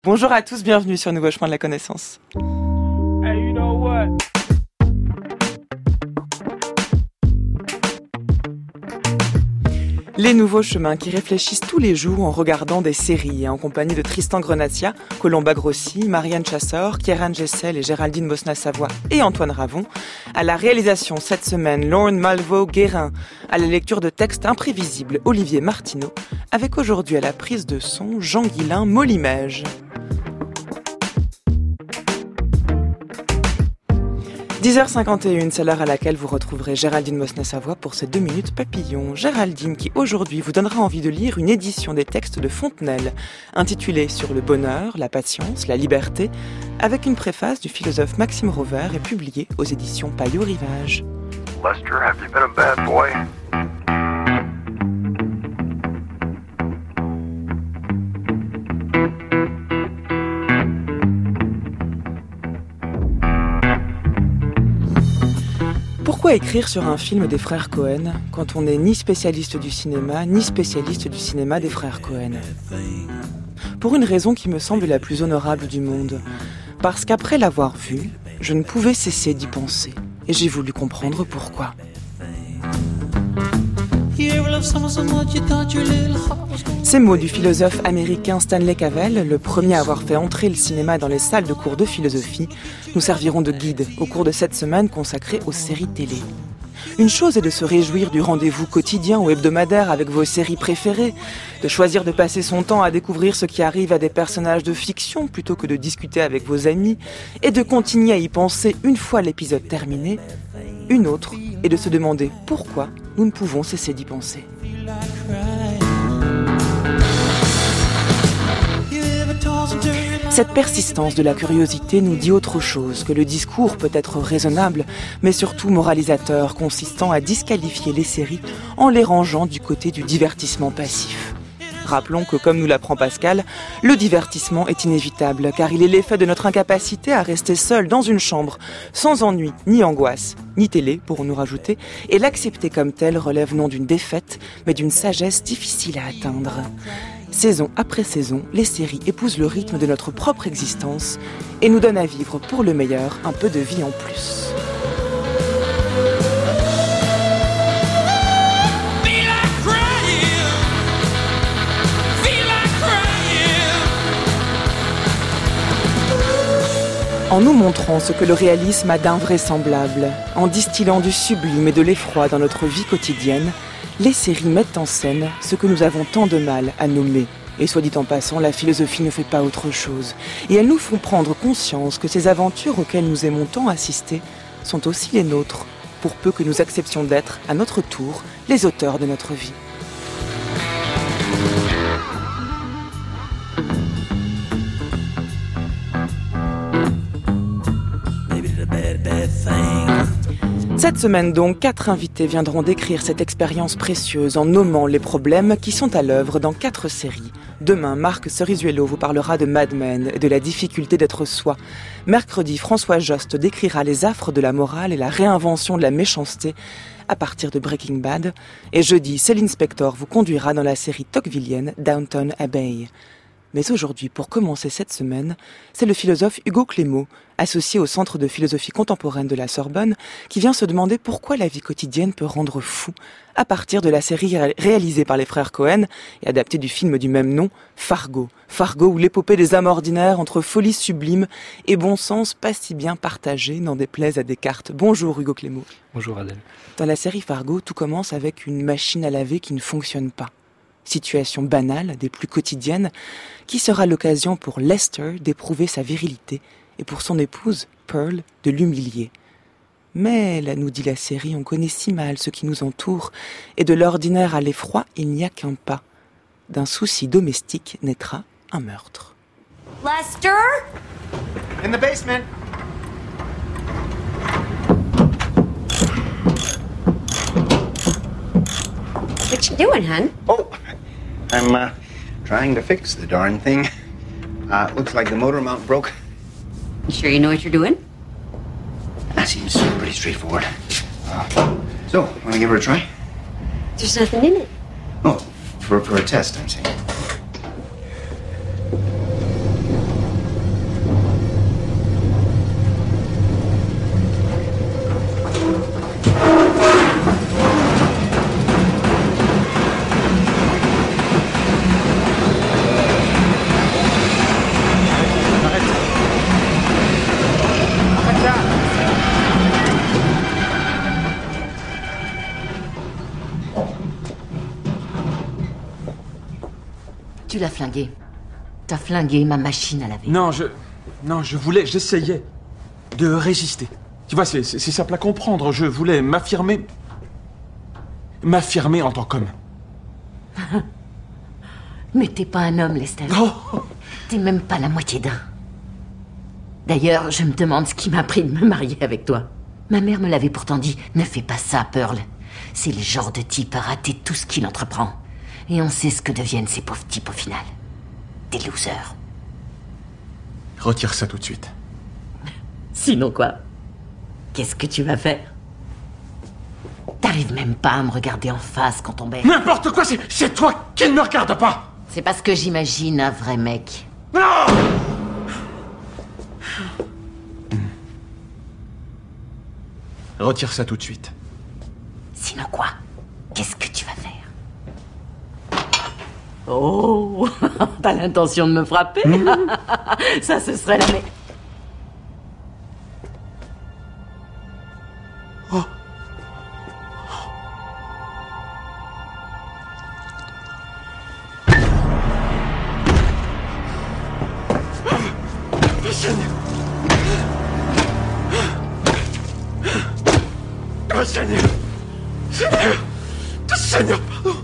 Bonjour à tous, bienvenue sur Nouveau Chemin de la Connaissance. Hey, you know what? Les nouveaux chemins qui réfléchissent tous les jours en regardant des séries, en compagnie de Tristan Grenazia, Colomba Grossi, Marianne Chassor, Kieran Gessel et Géraldine Mosna-Savoie et Antoine Ravon. À la réalisation cette semaine, Lorne Malvo-Guérin. À la lecture de textes imprévisibles, Olivier Martineau. Avec aujourd'hui à la prise de son, Jean-Guilain Molimège. 10h51, c'est l'heure à laquelle vous retrouverez Géraldine Mosna-Savoie pour ses 2 minutes papillon. Géraldine qui aujourd'hui vous donnera envie de lire une édition des textes de Fontenelle, intitulée Sur le bonheur, la patience, la liberté, avec une préface du philosophe Maxime Rovère et publiée aux éditions Payot-Rivage. Lester, have you been a bad boy? Pourquoi écrire sur un film des frères Cohen quand on n'est ni spécialiste du cinéma, ni spécialiste du cinéma des frères Cohen ? Pour une raison qui me semble la plus honorable du monde. Parce qu'après l'avoir vu, je ne pouvais cesser d'y penser. Et j'ai voulu comprendre pourquoi. Ces mots du philosophe américain Stanley Cavell, le premier à avoir fait entrer le cinéma dans les salles de cours de philosophie, nous serviront de guide au cours de cette semaine consacrée aux séries télé. Une chose est de se réjouir du rendez-vous quotidien ou hebdomadaire avec vos séries préférées, de choisir de passer son temps à découvrir ce qui arrive à des personnages de fiction plutôt que de discuter avec vos amis, et de continuer à y penser une fois l'épisode terminé. Une autre est de se demander pourquoi nous ne pouvons cesser d'y penser. Cette persistance de la curiosité nous dit autre chose que le discours peut être raisonnable, mais surtout moralisateur, consistant à disqualifier les séries en les rangeant du côté du divertissement passif. Rappelons que, comme nous l'apprend Pascal, le divertissement est inévitable, car il est l'effet de notre incapacité à rester seul dans une chambre, sans ennui, ni angoisse, ni télé, pourrons-nous rajouter, et l'accepter comme tel relève non d'une défaite, mais d'une sagesse difficile à atteindre. Saison après saison, les séries épousent le rythme de notre propre existence et nous donnent à vivre pour le meilleur un peu de vie en plus. En nous montrant ce que le réalisme a d'invraisemblable, en distillant du sublime et de l'effroi dans notre vie quotidienne, les séries mettent en scène ce que nous avons tant de mal à nommer. Et soit dit en passant, la philosophie ne fait pas autre chose. Et elles nous font prendre conscience que ces aventures auxquelles nous aimons tant assister sont aussi les nôtres, pour peu que nous acceptions d'être, à notre tour, les auteurs de notre vie. Cette semaine donc, 4 invités viendront décrire cette expérience précieuse en nommant les problèmes qui sont à l'œuvre dans 4 séries. Demain, Marc Cerizuelo vous parlera de Mad Men et de la difficulté d'être soi. Mercredi, François Jost décrira les affres de la morale et la réinvention de la méchanceté à partir de Breaking Bad. Et jeudi, Céline Spector vous conduira dans la série tocquevillienne Downton Abbey. Mais aujourd'hui, pour commencer cette semaine, c'est le philosophe Hugo Clément, associé au Centre de philosophie contemporaine de la Sorbonne, qui vient se demander pourquoi la vie quotidienne peut rendre fou, à partir de la série réalisée par les frères Cohen et adaptée du film du même nom, Fargo. Fargo, où l'épopée des âmes ordinaires entre folie sublime et bon sens pas si bien partagé, n'en déplaise à Descartes. Bonjour Hugo Clément. Bonjour Adèle. Dans la série Fargo, tout commence avec une machine à laver qui ne fonctionne pas. Situation banale, des plus quotidiennes, qui sera l'occasion pour Lester d'éprouver sa virilité et pour son épouse, Pearl, de l'humilier. Mais, là nous dit la série, on connaît si mal ce qui nous entoure, et de l'ordinaire à l'effroi, il n'y a qu'un pas. D'un souci domestique naîtra un meurtre. Lester? In the basement. What you doing, hun? Oh, I'm trying to fix the darn thing. Looks like the motor mount broke. You sure you know what you're doing? That seems pretty straightforward. So, want to give her a try? There's nothing in it. Oh, for a test, I'm saying. Tu l'as flingué. T'as flingué ma machine à laver. Non, j'essayais de résister. Tu vois, c'est simple à comprendre. Je voulais m'affirmer en tant qu'homme. Mais t'es pas un homme, Lester. Oh. T'es même pas la moitié d'un. D'ailleurs, je me demande ce qui m'a pris de me marier avec toi. Ma mère me l'avait pourtant dit, ne fais pas ça, Pearl. C'est le genre de type à rater tout ce qu'il entreprend. Et on sait ce que deviennent ces pauvres types au final. Des losers. Retire ça tout de suite. Sinon quoi? Qu'est-ce que tu vas faire? T'arrives même pas à me regarder en face quand on baise. N'importe quoi, c'est toi qui ne me regarde pas. C'est parce que j'imagine un vrai mec. Non. Retire ça tout de suite. Sinon quoi? Qu'est-ce que tu vas faire? Oh, t'as l'intention de me frapper? Ça, ce serait la meilleure. Oh. Seigneur. Oh, Seigneur. Seigneur, pardon.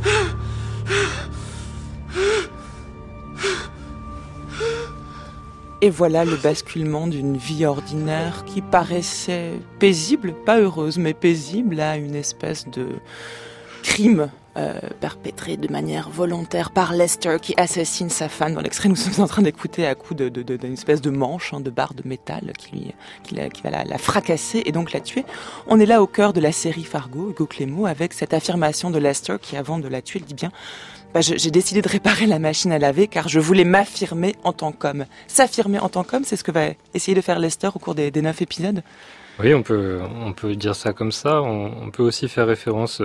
Et voilà le basculement d'une vie ordinaire qui paraissait paisible, pas heureuse, mais paisible, à une espèce de crime perpétré de manière volontaire par Lester qui assassine sa femme. Dans l'extrait, nous sommes en train d'écouter à coup d'une espèce de manche, de barre de métal qui va la fracasser et donc la tuer. On est là au cœur de la série Fargo, Hugo Clément, avec cette affirmation de Lester qui, avant de la tuer, il dit bien j'ai décidé de réparer la machine à laver car je voulais m'affirmer en tant qu'homme. S'affirmer en tant qu'homme, c'est ce que va essayer de faire Lester au cours des 9 épisodes. Oui, on peut dire ça comme ça. On peut aussi faire référence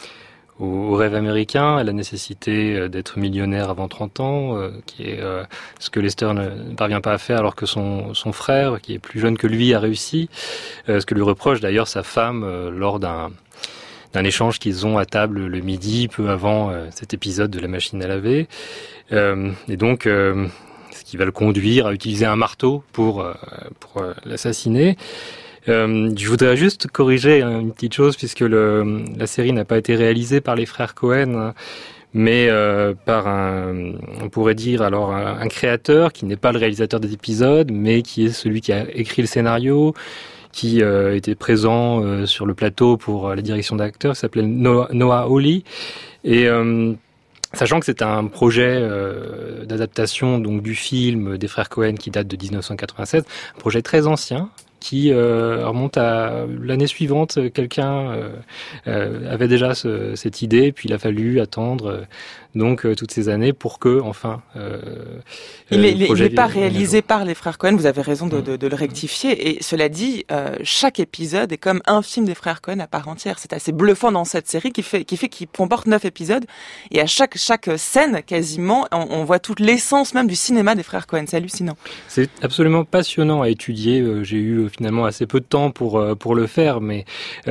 au rêve américain, à la nécessité d'être millionnaire avant 30 ans, qui est ce que Lester ne parvient pas à faire alors que son frère, qui est plus jeune que lui, a réussi. Ce que lui reproche d'ailleurs sa femme lors d'un échange qu'ils ont à table le midi, peu avant cet épisode de la machine à laver. Et donc, ce qui va le conduire à utiliser un marteau pour l'assassiner. Je voudrais juste corriger une petite chose, puisque la série n'a pas été réalisée par les frères Cohen, mais par on pourrait dire alors un créateur qui n'est pas le réalisateur des épisodes, mais qui est celui qui a écrit le scénario, qui était présent sur le plateau pour la direction d'acteurs, qui s'appelait Noah Hawley. Et sachant que c'est un projet d'adaptation donc du film des frères Cohen qui date de 1987, un projet très ancien, qui remonte à l'année suivante. Quelqu'un avait déjà cette idée, puis il a fallu attendre donc toutes ces années pour que enfin il n'est pas réalisé par les frères Cohen. Vous avez raison de le rectifier. Et cela dit, chaque épisode est comme un film des frères Cohen à part entière. C'est assez bluffant dans cette série qui comporte 9 épisodes. Et à chaque scène, quasiment, on voit toute l'essence même du cinéma des frères Cohen. C'est hallucinant. C'est absolument passionnant à étudier. J'ai eu finalement assez peu de temps pour le faire, mais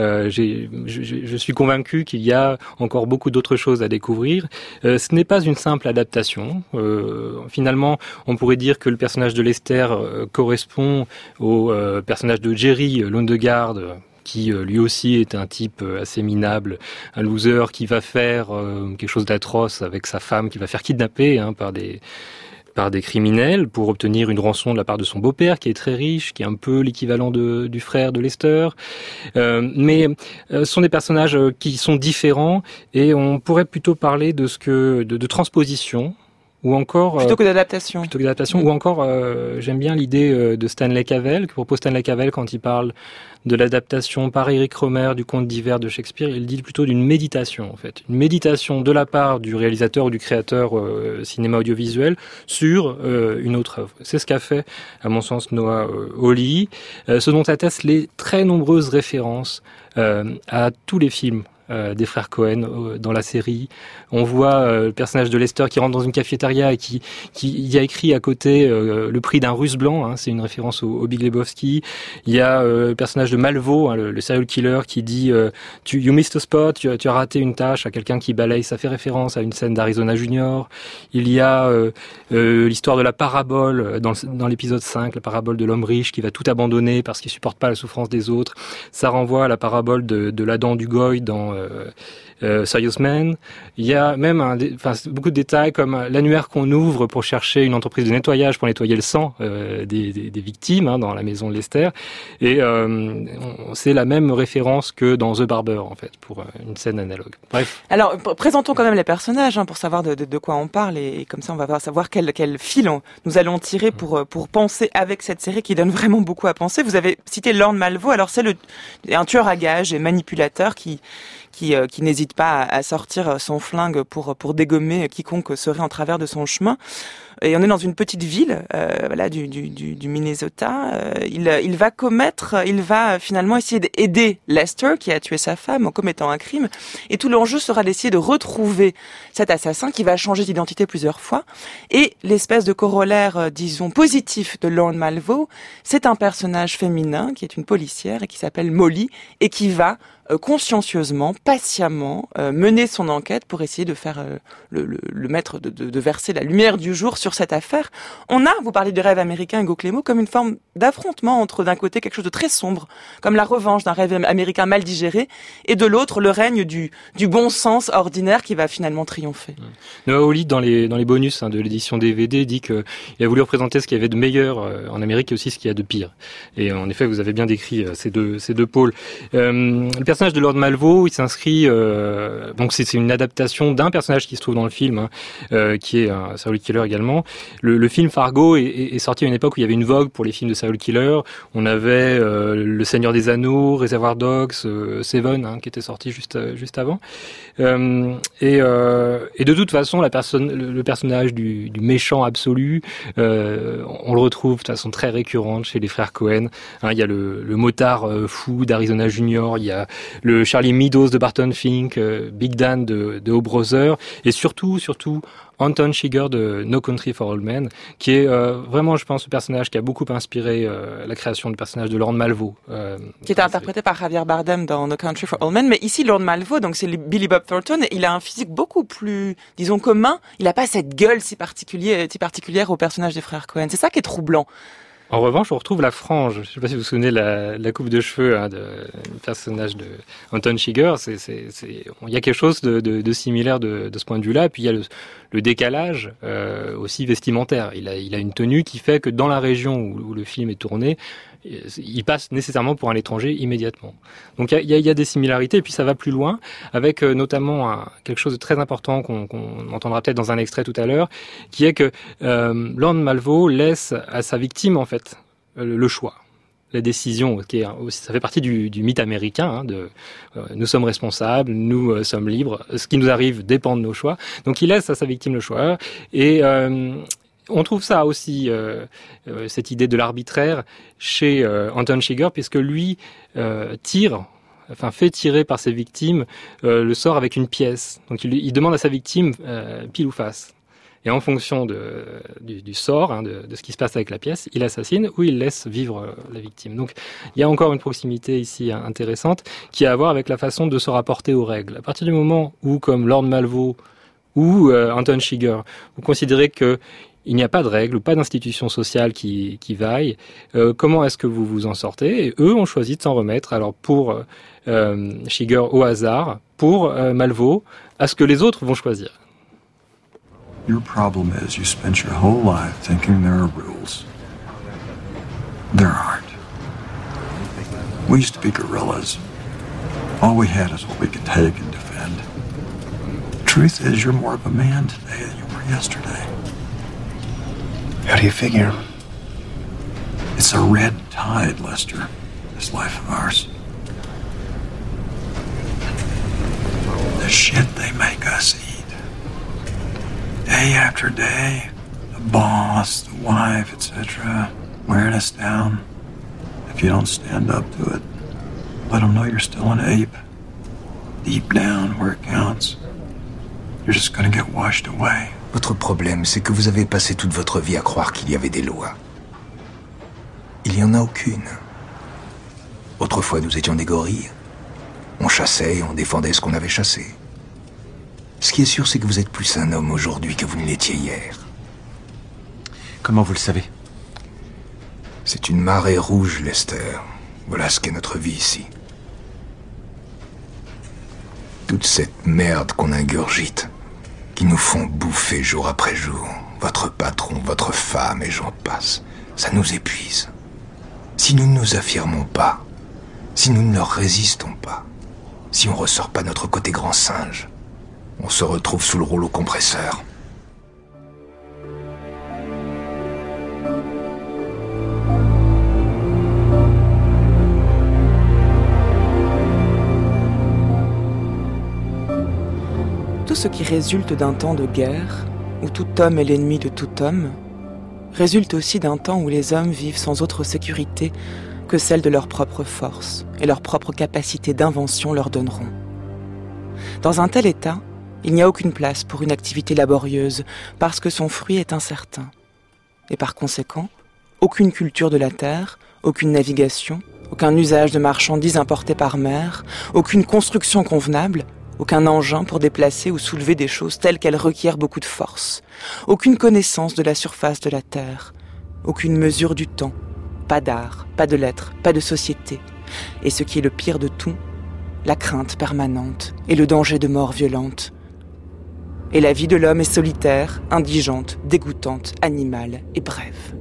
je suis convaincu qu'il y a encore beaucoup d'autres choses à découvrir. Ce n'est pas une simple adaptation. Finalement, on pourrait dire que le personnage de Lester correspond au personnage de Jerry Lundegaard, qui lui aussi est un type assez minable, un loser qui va faire quelque chose d'atroce avec sa femme, qui va faire kidnapper par des criminels pour obtenir une rançon de la part de son beau-père qui est très riche, qui est un peu l'équivalent du frère de Lester. Mais ce sont des personnages qui sont différents et on pourrait plutôt parler de transposition. Ou encore plutôt que d'adaptation. Ou encore, j'aime bien l'idée de Stanley Cavell, que propose Stanley Cavell quand il parle de l'adaptation par Eric Rohmer du Conte d'hiver de Shakespeare. Il dit plutôt d'une méditation, en fait. Une méditation de la part du réalisateur ou du créateur cinéma audiovisuel sur une autre œuvre. C'est ce qu'a fait, à mon sens, Noah Hawley, ce dont attestent les très nombreuses références à tous les films des frères Cohen dans la série. On voit le personnage de Lester qui rentre dans une cafétéria et qui y a écrit à côté le prix d'un Russe blanc, hein, c'est une référence au Big Lebowski. Il y a le personnage de Malvo, hein, le serial killer, qui dit you missed a spot, tu as raté une tâche à quelqu'un qui balaye. Ça fait référence à une scène d'Arizona Junior. Il y a l'histoire de la parabole dans l'épisode 5, la parabole de l'homme riche qui va tout abandonner parce qu'il supporte pas la souffrance des autres. Ça renvoie à la parabole de l'Adam du Goy dans Serious Man. Il y a même beaucoup de détails comme l'annuaire qu'on ouvre pour chercher une entreprise de nettoyage pour nettoyer le sang des victimes, hein, dans la maison de Lester. Et c'est la même référence que dans The Barber, en fait, pour une scène analogue. Bref. Alors, présentons quand même les personnages, hein, pour savoir de quoi on parle, et comme ça on va savoir quel fil nous allons tirer pour penser avec cette série qui donne vraiment beaucoup à penser. Vous avez cité Lorne Malvo. Alors c'est un tueur à gages et manipulateur qui n'hésite pas à sortir son flingue pour dégommer quiconque serait en travers de son chemin. Et on est dans une petite ville, du Minnesota. Il va finalement essayer d'aider Lester, qui a tué sa femme, en commettant un crime. Et tout l'enjeu sera d'essayer de retrouver cet assassin qui va changer d'identité plusieurs fois. Et l'espèce de corollaire, disons, positif de Lorne Malvo, c'est un personnage féminin qui est une policière et qui s'appelle Molly et qui va consciencieusement, patiemment, mener son enquête pour essayer de faire le maître de verser la lumière du jour sur cette affaire. Vous parlez du rêve américain, Hugo Clément, comme une forme d'affrontement entre d'un côté quelque chose de très sombre, comme la revanche d'un rêve américain mal digéré, et de l'autre le règne du bon sens ordinaire qui va finalement triompher. Noah Hawley, dans les bonus, hein, de l'édition DVD, dit qu'il a voulu représenter ce qu'il y avait de meilleur en Amérique et aussi ce qu'il y a de pire. Et en effet, vous avez bien décrit ces deux pôles. Le personnage de Lord Malvo, il s'inscrit, donc c'est une adaptation d'un personnage qui se trouve dans le film, hein, qui est un serial killer également. Le film Fargo est sorti à une époque où il y avait une vogue pour les films de serial killer. On avait Le Seigneur des Anneaux, Reservoir Dogs, Seven, hein, qui était sorti juste avant. Et de toute façon, le personnage du méchant absolu, on le retrouve de façon très récurrente chez les frères Cohen. Hein, il y a le motard fou d'Arizona Junior, il y a le Charlie Meadows de Barton Fink, Big Dan de O Brother, et surtout Anton Chigurh de No Country for Old Men, qui est vraiment, je pense, le personnage qui a beaucoup inspiré la création du personnage de Lorne Malvo. Qui était interprété par Javier Bardem dans No Country for Old Men. Mais ici, Lorne Malvo, donc c'est Billy Bob Thornton, il a un physique beaucoup plus, disons, commun. Il n'a pas cette gueule si particulière au personnage des frères Cohen. C'est ça qui est troublant. En revanche, on retrouve la frange. Je ne sais pas si vous vous souvenez la coupe de cheveux, hein, du personnage de Anton Chigurh. Il y a quelque chose de similaire de ce point de vue-là. Et puis il y a le décalage aussi vestimentaire. Il a une tenue qui fait que dans la région où le film est tourné, il passe nécessairement pour un étranger immédiatement. Donc il y a des similarités, et puis ça va plus loin, avec notamment quelque chose de très important qu'on entendra peut-être dans un extrait tout à l'heure, qui est que Lorne Malvo laisse à sa victime, en fait, le choix. La décision, ça fait partie du mythe américain, hein, nous sommes responsables, nous sommes libres, ce qui nous arrive dépend de nos choix. Donc il laisse à sa victime le choix, et on trouve ça aussi, cette idée de l'arbitraire, chez Anton Chigurh, puisque lui fait tirer par ses victimes le sort avec une pièce. Donc il demande à sa victime pile ou face. Et en fonction du sort, hein, de ce qui se passe avec la pièce, il assassine ou il laisse vivre la victime. Donc il y a encore une proximité ici intéressante qui a à voir avec la façon de se rapporter aux règles. À partir du moment où, comme Lorne Malvo ou Anton Chigurh, vous considérez que il n'y a pas de règles, pas d'institution sociale qui vaille, comment est-ce que vous vous en sortez? Et eux ont choisi de s'en remettre. Alors pour Chigurh au hasard, pour Malvo à ce que les autres vont choisir. Your problem is you spent your whole life thinking there are rules. There aren't. We used to be guerrillas. All we had is what we could take and defend. The truth is you're more of a man today than you were yesterday. How do you figure? It's a red tide, Lester, this life of ours. The shit they make us eat. Day after day, the boss, the wife, etc., wearing us down. If you don't stand up to it, let them know you're still an ape. deep down where it counts, you're just gonna get washed away. Votre problème, c'est que vous avez passé toute votre vie à croire qu'il y avait des lois. Il n'y en a aucune. Autrefois, nous étions des gorilles. On chassait et on défendait ce qu'on avait chassé. Ce qui est sûr, c'est que vous êtes plus un homme aujourd'hui que vous ne l'étiez hier. Comment vous le savez? C'est une marée rouge, Lester. Voilà ce qu'est notre vie ici. Toute cette merde qu'on ingurgite, qui nous font bouffer jour après jour, votre patron, votre femme et j'en passe, ça nous épuise. Si nous ne nous affirmons pas, si nous ne leur résistons pas, si on ressort pas notre côté grand singe, on se retrouve sous le rouleau compresseur. Tout ce qui résulte d'un temps de guerre, où tout homme est l'ennemi de tout homme, résulte aussi d'un temps où les hommes vivent sans autre sécurité que celle de leur propre force et leur propre capacité d'invention leur donneront. Dans un tel état, il n'y a aucune place pour une activité laborieuse parce que son fruit est incertain. Et par conséquent, aucune culture de la terre, aucune navigation, aucun usage de marchandises importées par mer, aucune construction convenable, aucun engin pour déplacer ou soulever des choses telles qu'elles requièrent beaucoup de force, aucune connaissance de la surface de la terre, aucune mesure du temps, pas d'art, pas de lettres, pas de société, et ce qui est le pire de tout, la crainte permanente et le danger de mort violente. Et la vie de l'homme est solitaire, indigente, dégoûtante, animale et brève.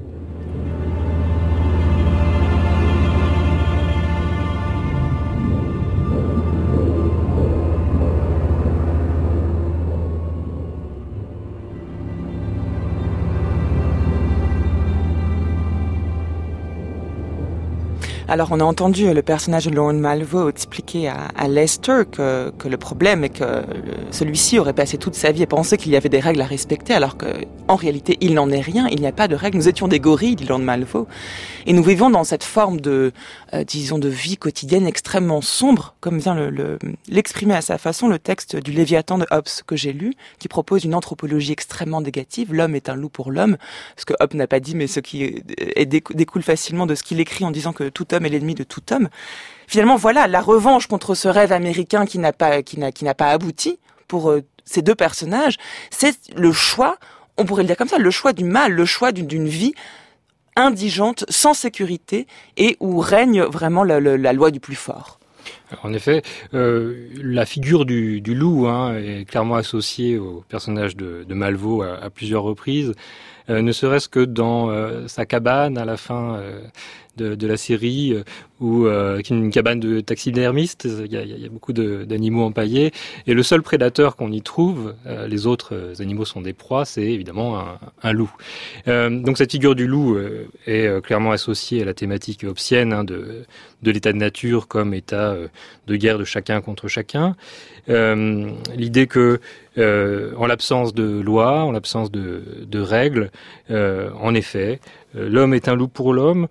Alors on a entendu le personnage de Lorne Malvo expliquer à Lester que le problème est que celui-ci aurait passé toute sa vie à penser qu'il y avait des règles à respecter, alors qu'en réalité il n'en est rien, il n'y a pas de règles. Nous étions des gorilles, dit Lorne Malvo, et nous vivons dans cette forme de, disons, de vie quotidienne extrêmement sombre, comme vient l'exprimer à sa façon le texte du Léviathan de Hobbes que j'ai lu, qui propose une anthropologie extrêmement négative. L'homme est un loup pour l'homme, ce que Hobbes n'a pas dit, mais ce qui découle facilement de ce qu'il écrit en disant que tout homme est l'ennemi de tout homme. Finalement, voilà, la revanche contre ce rêve américain qui n'a pas abouti pour ces deux personnages, c'est le choix, on pourrait le dire comme ça, le choix du mal, le choix d'une vie indigente, sans sécurité, et où règne vraiment la loi du plus fort. En effet, la figure du loup est clairement associée au personnage de Malvo à plusieurs reprises, ne serait-ce que dans sa cabane à la fin de la série, qui est une cabane de taxidermiste. Il y a beaucoup d'animaux empaillés, et le seul prédateur qu'on y trouve, les autres animaux sont des proies, c'est évidemment un loup. Donc cette figure du loup est clairement associée à la thématique hobbesienne de l'état de nature comme état de guerre de chacun contre chacun. L'idée que en l'absence de loi, en l'absence de règles, en effet, l'homme est un loup pour l'homme,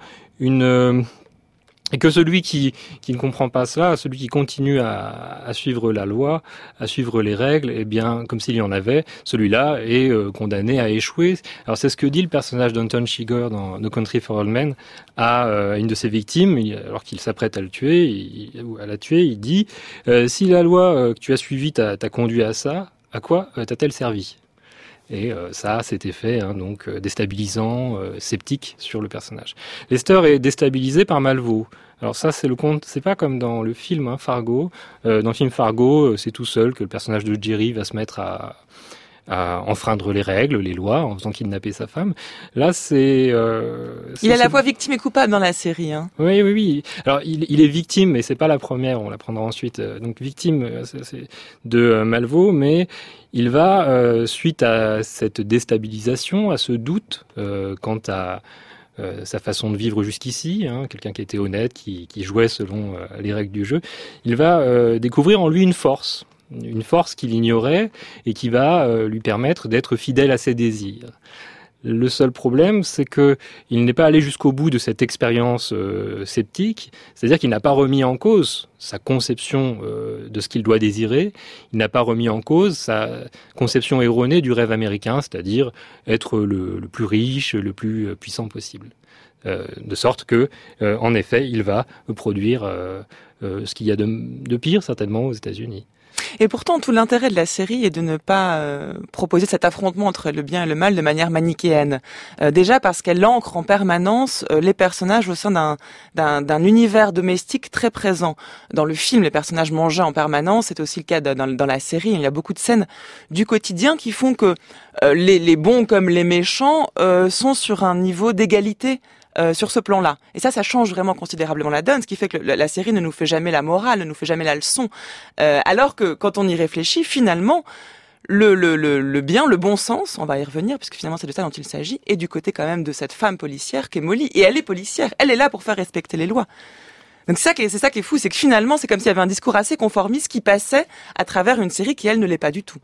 et que celui qui ne comprend pas cela, celui qui continue à suivre la loi, à suivre les règles, eh bien, comme s'il y en avait, celui-là est condamné à échouer. Alors c'est ce que dit le personnage d'Anton Chigurh dans No Country for Old Men à une de ses victimes, alors qu'il s'apprête à le tuer, à la tuer, il dit si la loi que tu as suivie t'a conduit à ça, à quoi t'a-t-elle servi ? Et ça a cet effet donc déstabilisant, sceptique sur le personnage. Lester est déstabilisé par Malvo. Alors ça, c'est pas comme dans le film Fargo. Dans le film Fargo, c'est tout seul que le personnage de Jerry va se mettre à enfreindre les règles, les lois, en faisant kidnapper sa femme. Là, il a la voix victime et coupable dans la série. Oui. Alors, il est victime, mais c'est pas la première, on l'apprendra ensuite. Donc, victime c'est de Malvo, mais il va, suite à cette déstabilisation, à ce doute quant à sa façon de vivre jusqu'ici, quelqu'un qui était honnête, qui jouait selon les règles du jeu, il va découvrir en lui une force qu'il ignorait et qui va lui permettre d'être fidèle à ses désirs. Le seul problème, c'est que il n'est pas allé jusqu'au bout de cette expérience sceptique, c'est-à-dire qu'il n'a pas remis en cause sa conception de ce qu'il doit désirer, il n'a pas remis en cause sa conception erronée du rêve américain, c'est-à-dire être le plus riche, le plus puissant possible. De sorte que, en effet, il va produire ce qu'il y a de pire, certainement, aux États-Unis. Et pourtant, tout l'intérêt de la série est de ne pas proposer cet affrontement entre le bien et le mal de manière manichéenne. Déjà parce qu'elle ancre en permanence les personnages au sein d'un univers domestique très présent. Dans le film, les personnages mangeaient en permanence, c'est aussi le cas dans la série. Il y a beaucoup de scènes du quotidien qui font que les bons comme les méchants sont sur un niveau d'égalité. Sur ce plan-là. Et ça change vraiment considérablement la donne, ce qui fait que la série ne nous fait jamais la morale, ne nous fait jamais la leçon. Alors que quand on y réfléchit, finalement, le bien, le bon sens, on va y revenir, puisque finalement c'est de ça dont il s'agit, est du côté quand même de cette femme policière qui est Molly. Et elle est policière, elle est là pour faire respecter les lois. Donc c'est ça qui est fou, c'est que finalement c'est comme s'il y avait un discours assez conformiste qui passait à travers une série qui, elle, ne l'est pas du tout.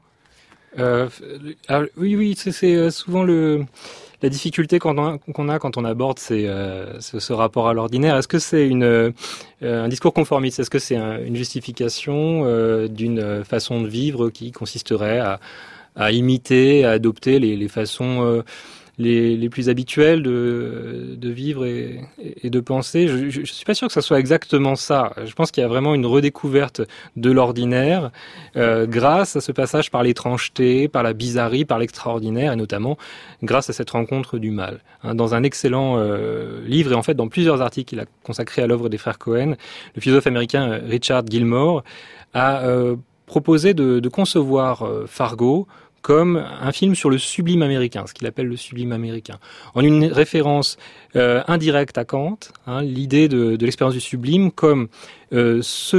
Oui, c'est souvent la difficulté qu'on a quand on aborde ce rapport à l'ordinaire. Est-ce que c'est un discours conformiste? Est-ce que c'est une justification d'une façon de vivre qui consisterait à imiter, à adopter les façons les plus habituelles de vivre et de penser? Je suis pas sûr que ça soit exactement ça. Je pense qu'il y a vraiment une redécouverte de l'ordinaire grâce à ce passage par l'étrangeté, par la bizarrerie, par l'extraordinaire, et notamment grâce à cette rencontre du mal. Dans un excellent livre, et en fait dans plusieurs articles qu'il a consacrés à l'œuvre des frères Cohen, le philosophe américain Richard Gilmore a proposé de concevoir Fargo comme un film sur le sublime américain, ce qu'il appelle le sublime américain, en une référence indirecte à Kant, l'idée de l'expérience du sublime comme ce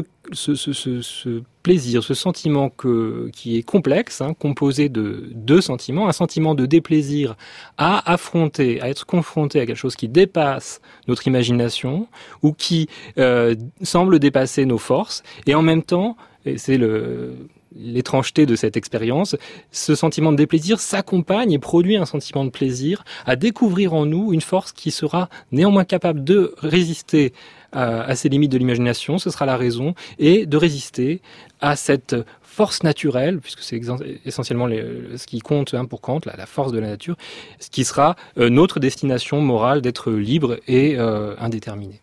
plaisir, ce sentiment qui est complexe, composé de deux sentiments, un sentiment de déplaisir à affronter, à être confronté à quelque chose qui dépasse notre imagination ou qui semble dépasser nos forces, et en même temps, et c'est l'étrangeté de cette expérience, ce sentiment de déplaisir s'accompagne et produit un sentiment de plaisir à découvrir en nous une force qui sera néanmoins capable de résister à ces limites de l'imagination, ce sera la raison, et de résister à cette force naturelle, puisque c'est essentiellement ce qui compte pour Kant, la force de la nature, ce qui sera notre destination morale d'être libre et indéterminé.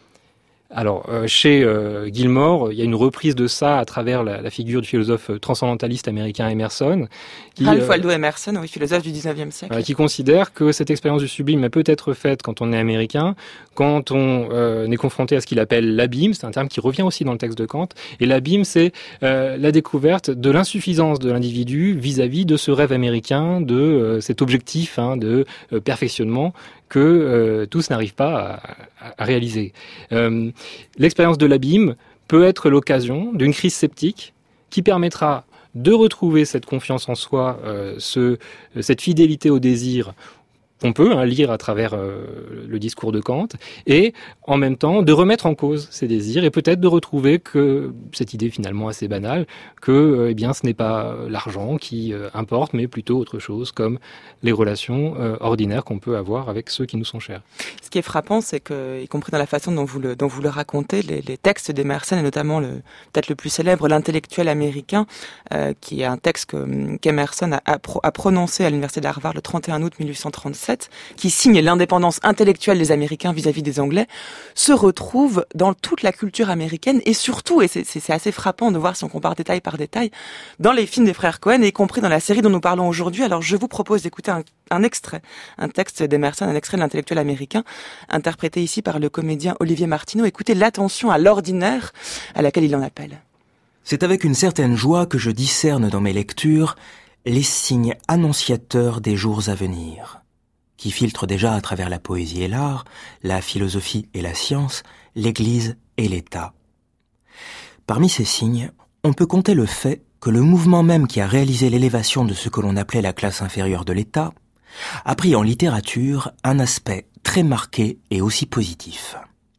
Alors, chez Gilmore, il y a une reprise de ça à travers la figure du philosophe transcendentaliste américain Emerson. Ralph Waldo Emerson, oui, philosophe du 19e siècle. Qui considère que cette expérience du sublime peut être faite quand on est américain, quand on est confronté à ce qu'il appelle l'abîme, c'est un terme qui revient aussi dans le texte de Kant, et l'abîme, c'est la découverte de l'insuffisance de l'individu vis-à-vis de ce rêve américain, de cet objectif de perfectionnement que tous n'arrivent pas à réaliser. L'expérience de l'abîme peut être l'occasion d'une crise sceptique qui permettra de retrouver cette confiance en soi, cette fidélité au désir qu'on peut lire à travers le discours de Kant, et en même temps de remettre en cause ces désirs et peut-être de retrouver que cette idée finalement assez banale que ce n'est pas l'argent qui importe, mais plutôt autre chose comme les relations ordinaires qu'on peut avoir avec ceux qui nous sont chers. Ce qui est frappant, c'est que, y compris dans la façon dont vous le racontez, les textes d'Emerson, et notamment peut-être le plus célèbre, L'intellectuel américain, qui est un texte qu'Emerson a prononcé à l'université d'Harvard le 31 août 1837, qui signe l'indépendance intellectuelle des Américains vis-à-vis des Anglais, se retrouve dans toute la culture américaine, et surtout, et c'est assez frappant de voir si on compare détail par détail, dans les films des frères Cohen, y compris dans la série dont nous parlons aujourd'hui. Alors je vous propose d'écouter un extrait, un texte d'Emerson, un extrait de L'intellectuel américain, interprété ici par le comédien Olivier Martineau. Écoutez l'attention à l'ordinaire à laquelle il en appelle. C'est avec une certaine joie que je discerne dans mes lectures les signes annonciateurs des jours à venir, qui filtrent déjà à travers la poésie et l'art, la philosophie et la science, l'Église et l'État. Parmi ces signes, on peut compter le fait que le mouvement même qui a réalisé l'élévation de ce que l'on appelait la classe inférieure de l'État a pris en littérature un aspect très marqué et aussi positif.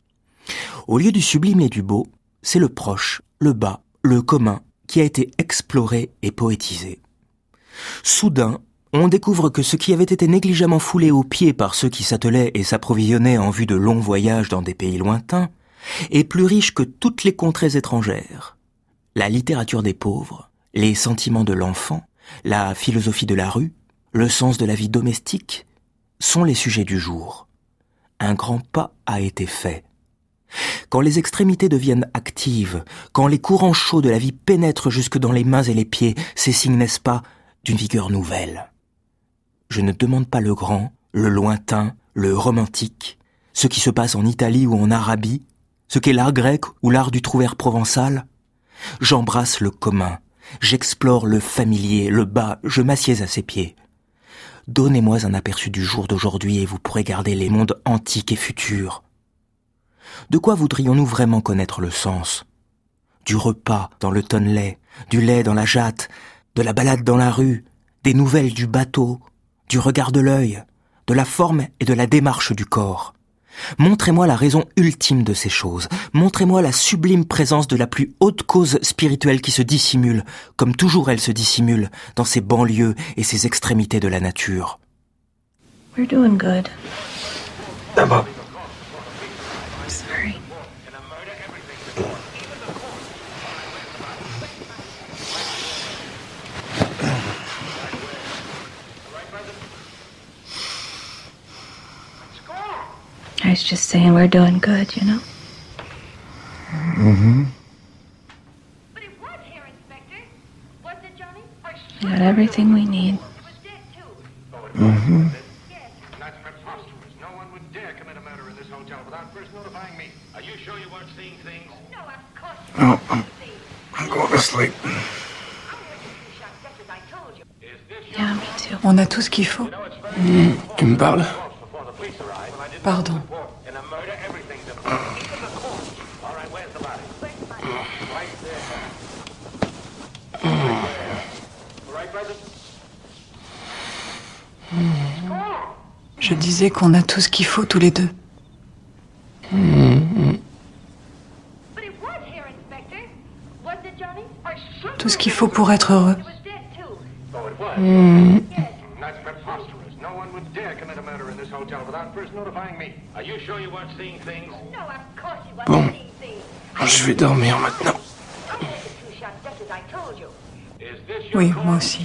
Au lieu du sublime et du beau, c'est le proche, le bas, le commun qui a été exploré et poétisé. Soudain, On découvre que ce qui avait été négligemment foulé aux pieds par ceux qui s'attelaient et s'approvisionnaient en vue de longs voyages dans des pays lointains est plus riche que toutes les contrées étrangères. La littérature des pauvres, les sentiments de l'enfant, la philosophie de la rue, le sens de la vie domestique sont les sujets du jour. Un grand pas a été fait. Quand les extrémités deviennent actives, quand les courants chauds de la vie pénètrent jusque dans les mains et les pieds, c'est signe, n'est-ce pas, d'une vigueur nouvelle. Je ne demande pas le grand, le lointain, le romantique, ce qui se passe en Italie ou en Arabie, ce qu'est l'art grec ou l'art du trouvère provençal. J'embrasse le commun, j'explore le familier, le bas, je m'assieds à ses pieds. Donnez-moi un aperçu du jour d'aujourd'hui et vous pourrez garder les mondes antiques et futurs. De quoi voudrions-nous vraiment connaître le sens ? Du repas dans le tonnelet, du lait dans la jatte, de la balade dans la rue, des nouvelles du bateau, du regard de l'œil, de la forme et de la démarche du corps. Montrez-moi la raison ultime de ces choses. Montrez-moi la sublime présence de la plus haute cause spirituelle qui se dissimule, comme toujours elle se dissimule, dans ces banlieues et ces extrémités de la nature. We're doing good. Emma. Sorry. I was just saying we're doing good, you know? Mm-hmm. We got everything we need. Mm-hmm. Oh, I'm going to sleep. Yeah, me too. On a tout ce qu'il faut. Tu me parles? Pardon. Je disais qu'on a tout ce qu'il faut tous les deux. Tout ce qu'il faut pour être heureux. Bon, je vais dormir maintenant. Oui, moi aussi.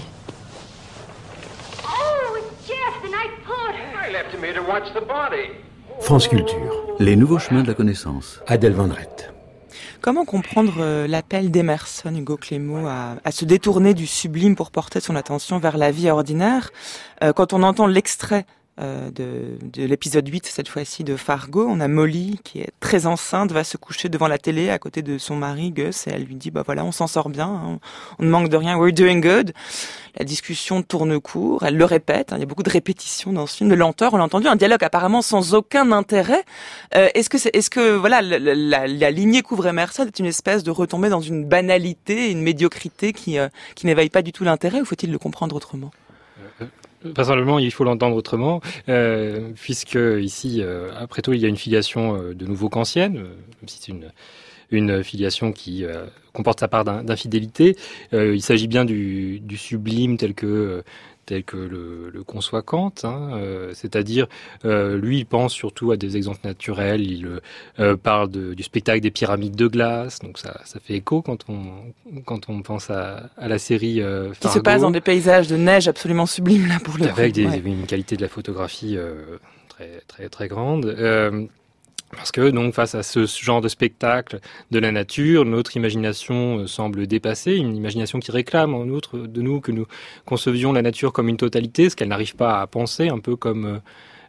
France Culture, les nouveaux chemins de la connaissance. Adèle Van Rett. Comment comprendre l'appel d'Emerson, Hugo Clément, à se détourner du sublime pour porter son attention vers la vie ordinaire? Quand on entend l'extrait de l'épisode 8, cette fois-ci, de Fargo, on a Molly qui est très enceinte, va se coucher devant la télé à côté de son mari Gus et elle lui dit bah voilà, on s'en sort bien, hein, on ne manque de rien, we're doing good. La discussion tourne court, elle le répète, hein, il y a beaucoup de répétitions dans ce film, de lenteur, on l'a entendu, un dialogue apparemment sans aucun intérêt. Est-ce que voilà la lignée qu'ouvre Emerson est une espèce de retombée dans une banalité, une médiocrité qui n'éveille pas du tout l'intérêt, ou faut-il le comprendre autrement? Personnellement, il faut l'entendre autrement, puisque ici, après tout, il y a une filiation de nouveau kantienne, même si c'est une filiation qui comporte sa part d'infidélité. Il s'agit bien du sublime tel que le conçoit Kant, hein, c'est-à-dire lui il pense surtout à des exemples naturels, il parle du spectacle des pyramides de glace, donc ça fait écho quand on pense à la série Fargo. Qui se passe dans des paysages de neige absolument sublimes là pour le coup. Avec une qualité de la photographie très très très grande. Parce que donc face à ce genre de spectacle de la nature, notre imagination semble dépassée, une imagination qui réclame en outre de nous que nous concevions la nature comme une totalité, ce qu'elle n'arrive pas à penser, un peu comme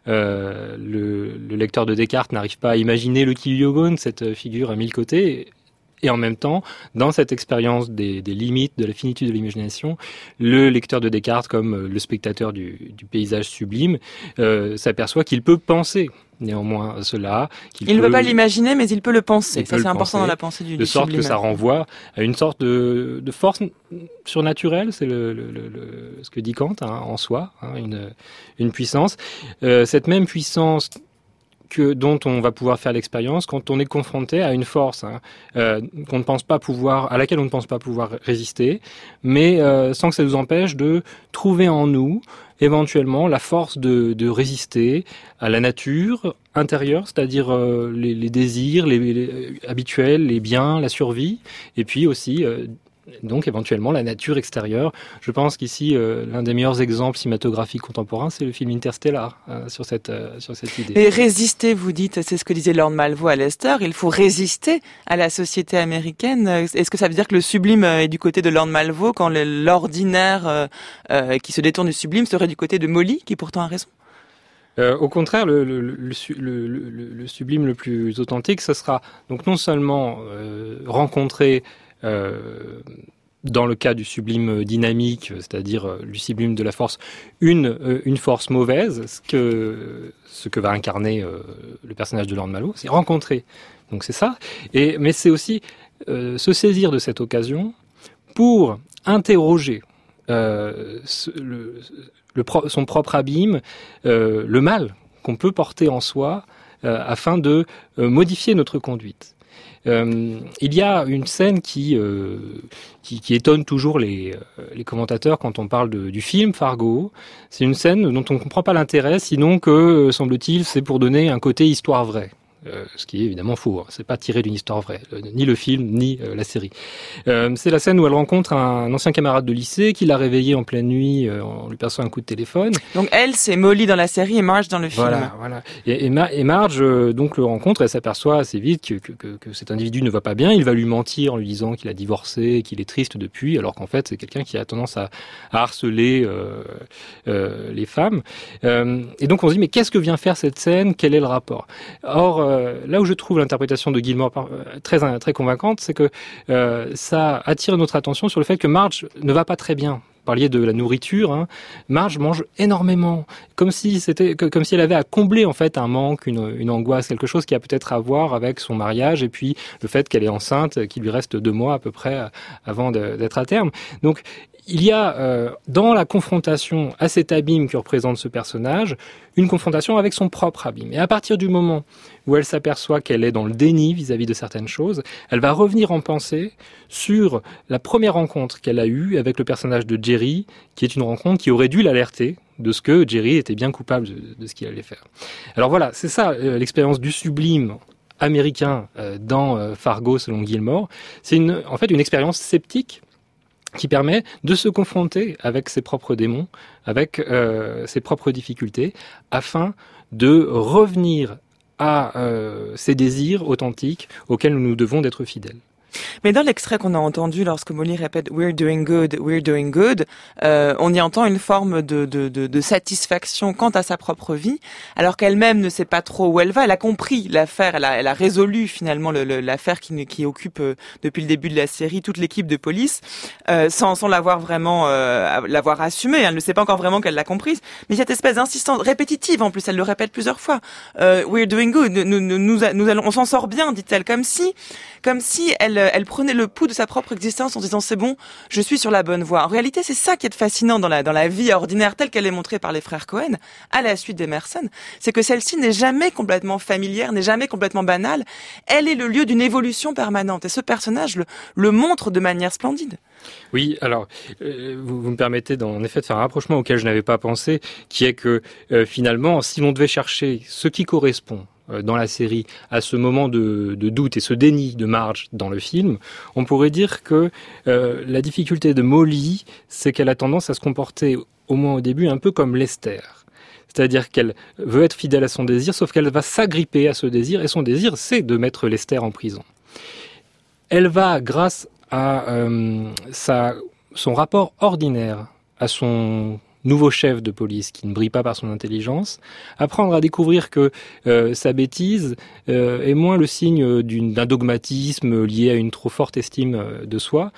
le lecteur de Descartes n'arrive pas à imaginer le Kiliogone, cette figure à mille côtés. Et en même temps, dans cette expérience des limites, de la finitude de l'imagination, le lecteur de Descartes, comme le spectateur du paysage sublime, s'aperçoit qu'il peut penser néanmoins cela. Il ne peut pas l'imaginer, mais il peut le penser. Ça, c'est important dans la pensée du sublime. De sorte que ça renvoie à une sorte de force surnaturelle, c'est ce que dit Kant, hein, en soi, hein, une puissance. Cette même puissance dont on va pouvoir faire l'expérience quand on est confronté à une force à laquelle on ne pense pas pouvoir résister, mais sans que ça nous empêche de trouver en nous éventuellement la force de résister à la nature intérieure, c'est-à-dire les désirs les habituels, les biens, la survie, et puis aussi donc éventuellement la nature extérieure. Je pense qu'ici l'un des meilleurs exemples cinématographiques contemporains, c'est le film Interstellar sur cette idée. Et résister, vous dites, c'est ce que disait Lord Malvo à Lester, il faut résister à la société américaine. Est-ce que ça veut dire que le sublime est du côté de Lord Malvo quand l'ordinaire qui se détourne du sublime serait du côté de Molly, qui pourtant a raison? Au contraire, le sublime le plus authentique, ce sera donc non seulement rencontrer dans le cas du sublime dynamique, c'est-à-dire du sublime de la force, une force mauvaise, ce que va incarner le personnage de Lord Malvo, c'est rencontrer. Donc c'est ça. Mais c'est aussi se saisir de cette occasion pour interroger son propre abîme, le mal qu'on peut porter en soi afin de modifier notre conduite. Il y a une scène qui étonne toujours les commentateurs quand on parle du film Fargo. C'est une scène dont on ne comprend pas l'intérêt, sinon que, semble-t-il, c'est pour donner un côté histoire vraie. Ce qui est évidemment faux, c'est pas tiré d'une histoire vraie, ni le film, ni la série. C'est la scène où elle rencontre un ancien camarade de lycée qui l'a réveillé en pleine nuit en lui passant un coup de téléphone. Donc elle, c'est Molly dans la série et Marge dans le film. Voilà. Et Marge donc le rencontre, elle s'aperçoit assez vite que cet individu ne va pas bien. Il va lui mentir en lui disant qu'il a divorcé, qu'il est triste depuis, alors qu'en fait c'est quelqu'un qui a tendance à harceler les femmes. Et donc on se dit mais qu'est-ce que vient faire cette scène? Quel est le rapport? Or là où je trouve l'interprétation de Gilmore très convaincante, c'est que ça attire notre attention sur le fait que Marge ne va pas très bien. Vous parliez de la nourriture, Marge mange énormément, comme si elle avait à combler en fait un manque, une angoisse, quelque chose qui a peut-être à voir avec son mariage et puis le fait qu'elle est enceinte, qu'il lui reste 2 mois à peu près avant d'être à terme. Donc il y a dans la confrontation à cet abîme que représente ce personnage, une confrontation avec son propre abîme. Et à partir du moment où elle s'aperçoit qu'elle est dans le déni vis-à-vis de certaines choses, elle va revenir en pensée sur la première rencontre qu'elle a eue avec le personnage de Jerry, qui est une rencontre qui aurait dû l'alerter de ce que Jerry était bien coupable de ce qu'il allait faire. Alors voilà, c'est ça l'expérience du sublime américain dans Fargo selon Gilmore. C'est en fait une expérience sceptique qui permet de se confronter avec ses propres démons, avec ses propres difficultés, afin de revenir à ces désirs authentiques auxquels nous devons d'être fidèles. Mais dans l'extrait qu'on a entendu lorsque Molly répète we're doing good, on y entend une forme de satisfaction quant à sa propre vie, alors qu'elle-même ne sait pas trop où elle va. Elle a compris l'affaire, elle a résolu finalement l'affaire qui occupe depuis le début de la série toute l'équipe de police, sans l'avoir vraiment l'avoir assumée. Elle ne sait pas encore vraiment qu'elle l'a comprise, mais cette espèce d'insistance répétitive en plus, elle le répète plusieurs fois. We're doing good, nous allons, on s'en sort bien, dit-elle, comme si elle prenait le pouls de sa propre existence en disant c'est bon, je suis sur la bonne voie. En réalité, c'est ça qui est fascinant dans la vie ordinaire telle qu'elle est montrée par les frères Coen à la suite d'Emerson, c'est que celle-ci n'est jamais complètement familière, n'est jamais complètement banale. Elle est le lieu d'une évolution permanente et ce personnage le montre de manière splendide. Oui, alors vous me permettez en effet de faire un rapprochement auquel je n'avais pas pensé, qui est que finalement, si l'on devait chercher ce qui correspond dans la série à ce moment de doute et ce déni de Marge dans le film, on pourrait dire que la difficulté de Molly, c'est qu'elle a tendance à se comporter, au moins au début, un peu comme Lester. C'est-à-dire qu'elle veut être fidèle à son désir, sauf qu'elle va s'agripper à ce désir, et son désir, c'est de mettre Lester en prison. Elle va, grâce à son rapport ordinaire à son nouveau chef de police qui ne brille pas par son intelligence, apprendre à découvrir que sa bêtise est moins le signe d'un dogmatisme lié à une trop forte estime de soi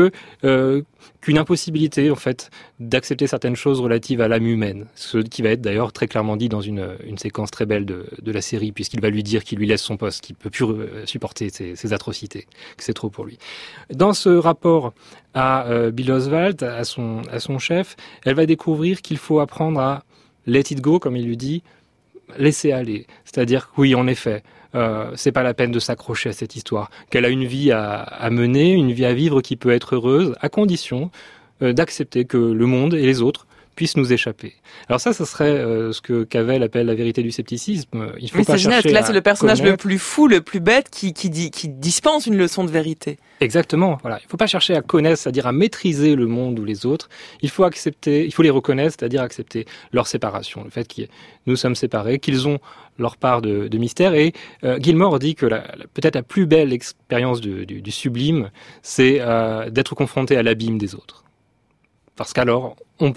qu'une impossibilité en fait d'accepter certaines choses relatives à l'âme humaine, ce qui va être d'ailleurs très clairement dit dans une séquence très belle de la série, puisqu'il va lui dire qu'il lui laisse son poste, qu'il peut plus supporter ces atrocités, que c'est trop pour lui. Dans ce rapport à Bill Oswald, à son chef, elle va découvrir qu'il faut apprendre à let it go, comme il lui dit, laisser aller. C'est-à-dire que oui, en effet, c'est pas la peine de s'accrocher à cette histoire. Qu'elle a une vie à mener, une vie à vivre qui peut être heureuse, à condition d'accepter que le monde et les autres puissent nous échapper. Alors ça serait ce que Cavell appelle la vérité du scepticisme. Il faut mais pas c'est génial, chercher là c'est le personnage connaître. le plus fou, le plus bête qui dispense une leçon de vérité. Exactement. Voilà. Il ne faut pas chercher à connaître, c'est-à-dire à maîtriser le monde ou les autres. Il faut les reconnaître, c'est-à-dire accepter leur séparation, le fait que nous sommes séparés, qu'ils ont leur part de mystère. Et Gilmore dit que peut-être la plus belle expérience du sublime, c'est d'être confronté à l'abîme des autres. Parce qu'alors,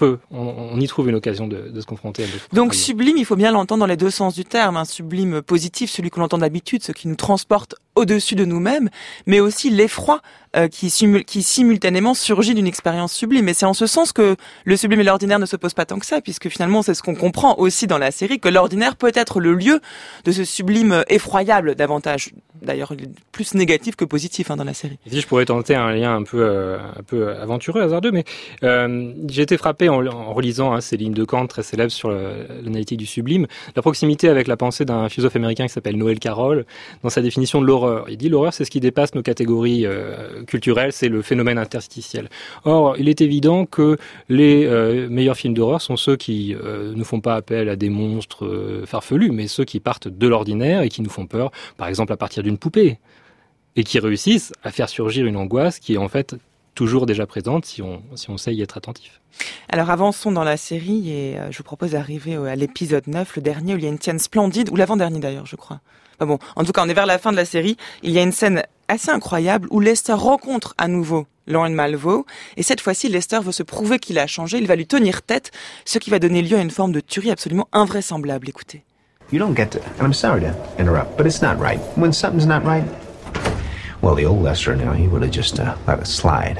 on y trouve une occasion de se confronter à d'autres. Donc sublime, il faut bien l'entendre dans les deux sens du terme. Un sublime positif, celui que l'on entend d'habitude, ce qui nous transporte au-dessus de nous-mêmes, mais aussi l'effroi qui simultanément surgit d'une expérience sublime. Et c'est en ce sens que le sublime et l'ordinaire ne s'opposent pas tant que ça, puisque finalement c'est ce qu'on comprend aussi dans la série, que l'ordinaire peut être le lieu de ce sublime effroyable davantage. D'ailleurs, plus négatif que positif dans la série. Ici, je pourrais tenter un lien un peu aventureux, hasardeux, mais j'ai été frappé en relisant ces lignes de Kant très célèbres sur l'analytique du sublime, la proximité avec la pensée d'un philosophe américain qui s'appelle Noel Carroll, dans sa définition de l'horreur. Il dit l'horreur, c'est ce qui dépasse nos catégories culturelles, c'est le phénomène interstitiel. Or, il est évident que les meilleurs films d'horreur sont ceux qui ne font pas appel à des monstres farfelus, mais ceux qui partent de l'ordinaire et qui nous font peur, par exemple à partir d'une poupée, et qui réussissent à faire surgir une angoisse qui est en fait toujours déjà présente si on sait y être attentif. Alors avançons dans la série et je vous propose d'arriver à l'épisode 9, le dernier, où il y a une scène splendide, ou l'avant-dernier d'ailleurs je crois. Enfin bon, en tout cas on est vers la fin de la série, il y a une scène assez incroyable où Lester rencontre à nouveau Lorne Malvo, et cette fois-ci Lester veut se prouver qu'il a changé, il va lui tenir tête, ce qui va donner lieu à une forme de tuerie absolument invraisemblable. Écoutez. You don't get to, and I'm sorry to interrupt, but it's not right. When something's not right, well, the old Lester now, he would have just let it slide.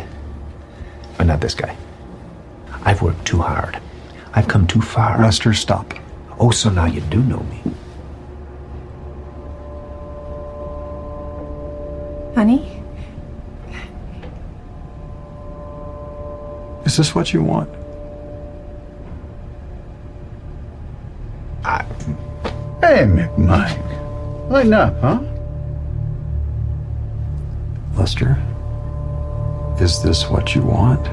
But not this guy. I've worked too hard. I've come too far. Lester, stop. Oh, so now you do know me. Honey? Is this what you want? Hey, McMike. Lighten up, huh? Lester, is this what you want?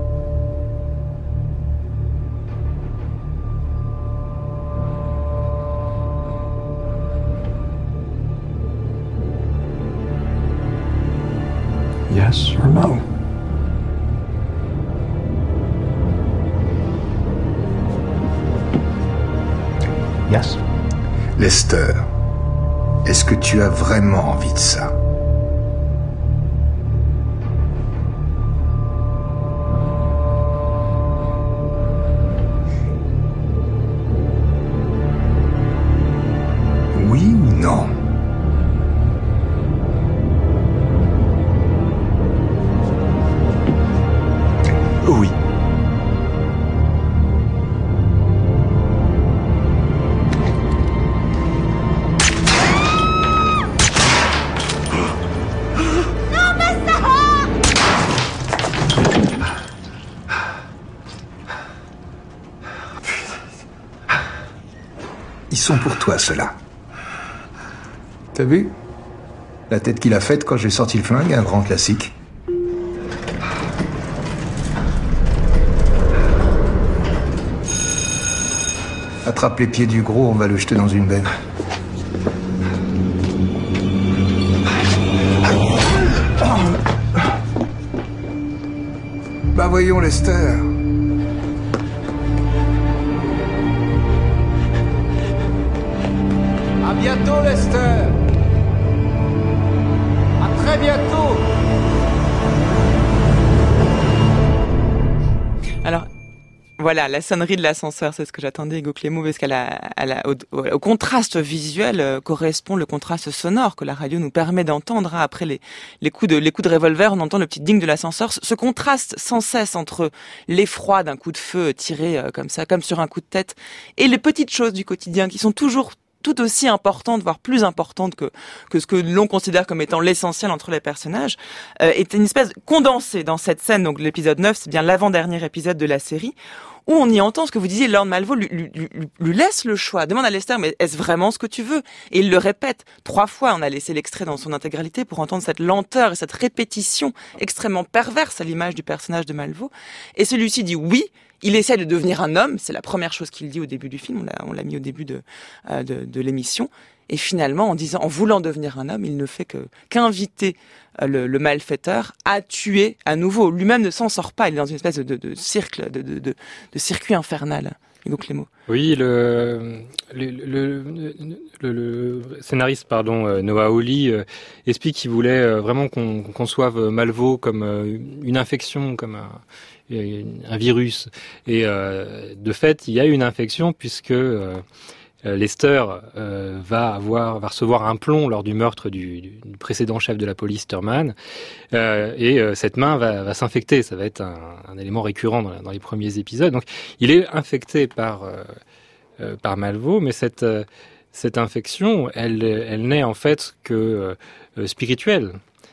Yes or no? Yes. Lester, est-ce que tu as vraiment envie de ça? Oui ou non? Oui. Ils sont pour toi, ceux-là. T'as vu? La tête qu'il a faite quand j'ai sorti le flingue, un grand classique. Attrape les pieds du gros, on va le jeter dans une benne. Bah voyons, Lester. À bientôt, Lester. À très bientôt. Alors, voilà, la sonnerie de l'ascenseur, c'est ce que j'attendais, Hugo Clément, parce au contraste visuel correspond le contraste sonore que la radio nous permet d'entendre. Après les coups de revolver, on entend le petit ding de l'ascenseur. Ce contraste sans cesse entre l'effroi d'un coup de feu tiré comme ça, comme sur un coup de tête, et les petites choses du quotidien qui sont toujours tout aussi importante, voire plus importante que ce que l'on considère comme étant l'essentiel entre les personnages, est une espèce condensée dans cette scène. Donc l'épisode 9, c'est bien l'avant-dernier épisode de la série, où on y entend ce que vous disiez, Lord Malvo lui laisse le choix, demande à Lester, mais est-ce vraiment ce que tu veux? Et il le répète 3 fois, on a laissé l'extrait dans son intégralité pour entendre cette lenteur et cette répétition extrêmement perverse à l'image du personnage de Malvo. Et celui-ci dit oui, il essaie de devenir un homme, c'est la première chose qu'il dit au début du film, on l'a mis au début de l'émission. Et finalement, en voulant devenir un homme, il ne fait qu'inviter le malfaiteur à tuer à nouveau. Lui-même ne s'en sort pas. Il est dans une espèce de cercle, de circuit infernal. Hugo Clément. Oui, le scénariste, Noah Hawley, explique qu'il voulait vraiment qu'on conçoive Malvo comme une infection, comme un virus. Et de fait, il y a une infection puisque Lester va recevoir un plomb lors du meurtre du précédent chef de la police, Thurman, et cette main va s'infecter. Ça va être un élément récurrent dans les premiers épisodes. Donc, il est infecté par Malvo, mais cette infection, elle n'est en fait que spirituelle.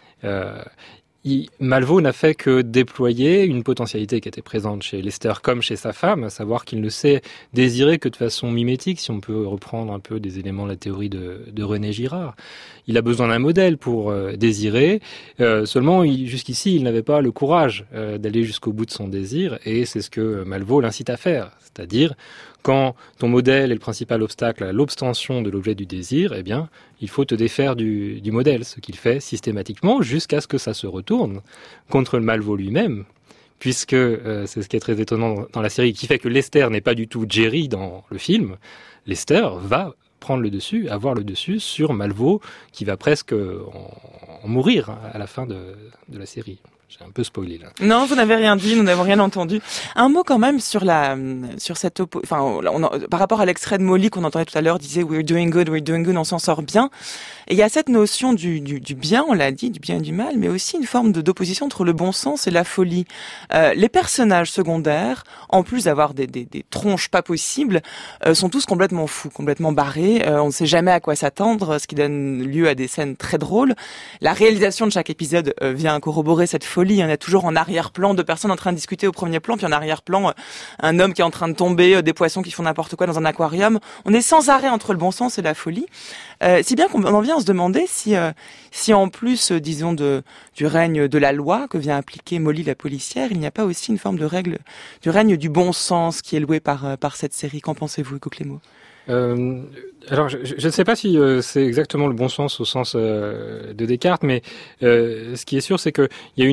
Malvo n'a fait que déployer une potentialité qui était présente chez Lester comme chez sa femme, à savoir qu'il ne sait désirer que de façon mimétique, si on peut reprendre un peu des éléments de la théorie de René Girard. Il a besoin d'un modèle pour désirer, seulement jusqu'ici il n'avait pas le courage d'aller jusqu'au bout de son désir, et c'est ce que Malvo l'incite à faire, c'est-à-dire quand ton modèle est le principal obstacle à l'obtention de l'objet du désir, eh bien, il faut te défaire du modèle, ce qu'il fait systématiquement jusqu'à ce que ça se retourne contre le Malvo lui-même, puisque c'est ce qui est très étonnant dans la série, qui fait que Lester n'est pas du tout Jerry dans le film. Lester va prendre le dessus, avoir le dessus sur Malvo, qui va presque en mourir à la fin de la série. J'ai un peu spoilé là. Non, vous n'avez rien dit, nous n'avons rien entendu. Un mot quand même sur cette par rapport à l'extrait de Molly qu'on entendait tout à l'heure, disait we're doing good, on s'en sort bien. Et il y a cette notion du bien, on l'a dit, du bien et du mal, mais aussi une forme d'opposition entre le bon sens et la folie. Les personnages secondaires, en plus d'avoir des tronches pas possibles, sont tous complètement fous, complètement barrés. On ne sait jamais à quoi s'attendre, ce qui donne lieu à des scènes très drôles. La réalisation de chaque épisode vient corroborer cette folie. Il y en a toujours en arrière-plan, 2 personnes en train de discuter au premier plan, puis en arrière-plan, un homme qui est en train de tomber, des poissons qui font n'importe quoi dans un aquarium. On est sans arrêt entre le bon sens et la folie. Si bien qu'on en vient à se demander si en plus, disons, du règne de la loi que vient appliquer Molly la policière, il n'y a pas aussi une forme de règle du règne du bon sens qui est loué par cette série. Qu'en pensez-vous, Hugo Clément? Alors, je ne sais pas si c'est exactement le bon sens au sens de Descartes, mais ce qui est sûr, c'est qu'il y a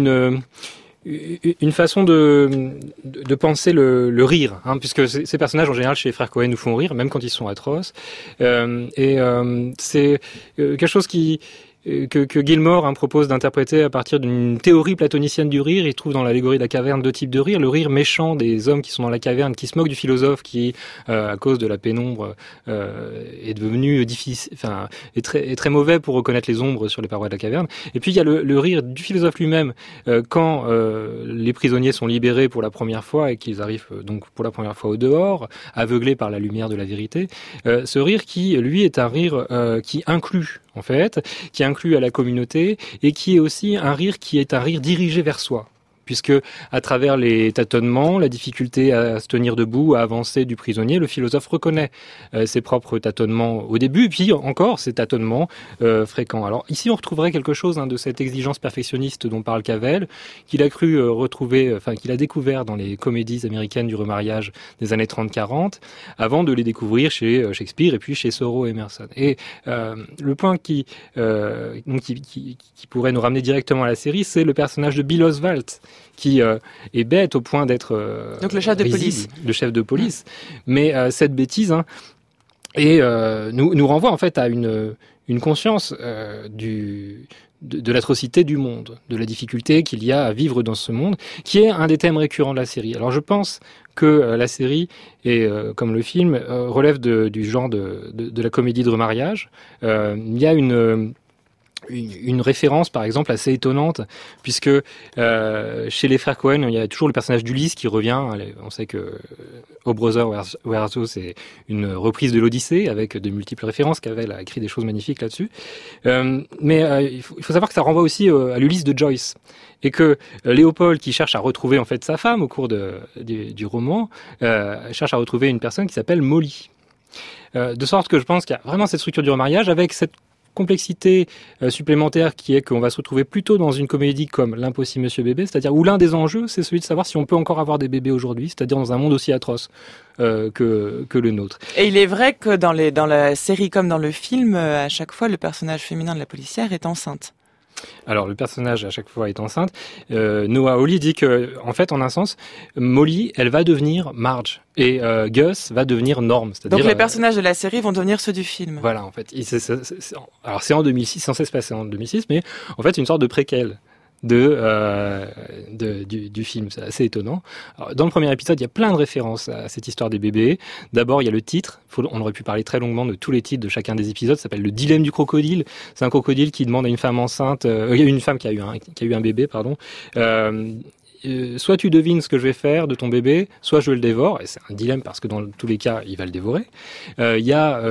une façon de penser le rire, hein, puisque ces personnages en général chez les frères Cohen nous font rire, même quand ils sont atroces, et c'est quelque chose que Gilmore propose d'interpréter à partir d'une théorie platonicienne du rire. Il trouve dans l'allégorie de la caverne 2 types de rire. Le rire méchant des hommes qui sont dans la caverne, qui se moquent du philosophe qui, à cause de la pénombre, est devenu difficile, est très mauvais pour reconnaître les ombres sur les parois de la caverne. Et puis il y a le rire du philosophe lui-même quand les prisonniers sont libérés pour la première fois et qu'ils arrivent donc pour la première fois au dehors, aveuglés par la lumière de la vérité. Ce rire qui, lui, est un rire qui inclut, en fait, qui inclut à la communauté et qui est aussi un rire qui est un rire dirigé vers soi. Puisque, à travers les tâtonnements, la difficulté à se tenir debout, à avancer du prisonnier, le philosophe reconnaît ses propres tâtonnements au début, et puis encore ces tâtonnements fréquents. Alors ici, on retrouverait quelque chose de cette exigence perfectionniste dont parle Cavell, qu'il a cru retrouver, qu'il a découvert dans les comédies américaines du remariage des années 30-40, avant de les découvrir chez Shakespeare et puis chez Thoreau et Emerson. Et le point qui pourrait nous ramener directement à la série, c'est le personnage de Bill Oswalt, qui est bête au point d'être donc le chef de police. Le chef de police. Mais cette bêtise nous renvoie en fait à une conscience de l'atrocité du monde, de la difficulté qu'il y a à vivre dans ce monde, qui est un des thèmes récurrents de la série. Alors je pense que la série, et comme le film, relève du genre de la comédie de remariage. Il y a une référence, par exemple, assez étonnante, puisque chez les frères Coen, il y a toujours le personnage d'Ulysse qui revient. On sait que O Brother, Where Art Thou, c'est une reprise de l'Odyssée, avec de multiples références. Cavell a écrit des choses magnifiques là-dessus. Mais il faut savoir que ça renvoie aussi à l'Ulysse de Joyce. Et que Léopold, qui cherche à retrouver en fait sa femme au cours du roman, cherche à retrouver une personne qui s'appelle Molly. De sorte que je pense qu'il y a vraiment cette structure du remariage avec cette complexité supplémentaire qui est qu'on va se retrouver plutôt dans une comédie comme L'Impossible Monsieur Bébé, c'est-à-dire où l'un des enjeux, c'est celui de savoir si on peut encore avoir des bébés aujourd'hui, c'est-à-dire dans un monde aussi atroce que le nôtre. Et il est vrai que dans la série comme dans le film, à chaque fois, le personnage féminin de la policière est enceinte. Alors, le personnage, à chaque fois, est enceinte. Noah Hawley dit que, en fait, en un sens, Molly, elle va devenir Marge. Et Gus va devenir Norm. C'est-à-dire, donc, les personnages de la série vont devenir ceux du film. Voilà, en fait. Alors, c'est en 2006, censé se passer en 2006, mais en fait, c'est une sorte de préquel du film. C'est assez étonnant. Alors, dans le premier épisode, il y a plein de références à cette histoire des bébés. D'abord, il y a le titre. On aurait pu parler très longuement de tous les titres de chacun des épisodes. Ça s'appelle Le dilemme du crocodile. C'est un crocodile qui demande à une femme enceinte, une femme qui a eu un bébé, pardon. Soit tu devines ce que je vais faire de ton bébé, soit je le dévore. Et c'est un dilemme parce que dans tous les cas, il va le dévorer. Il y a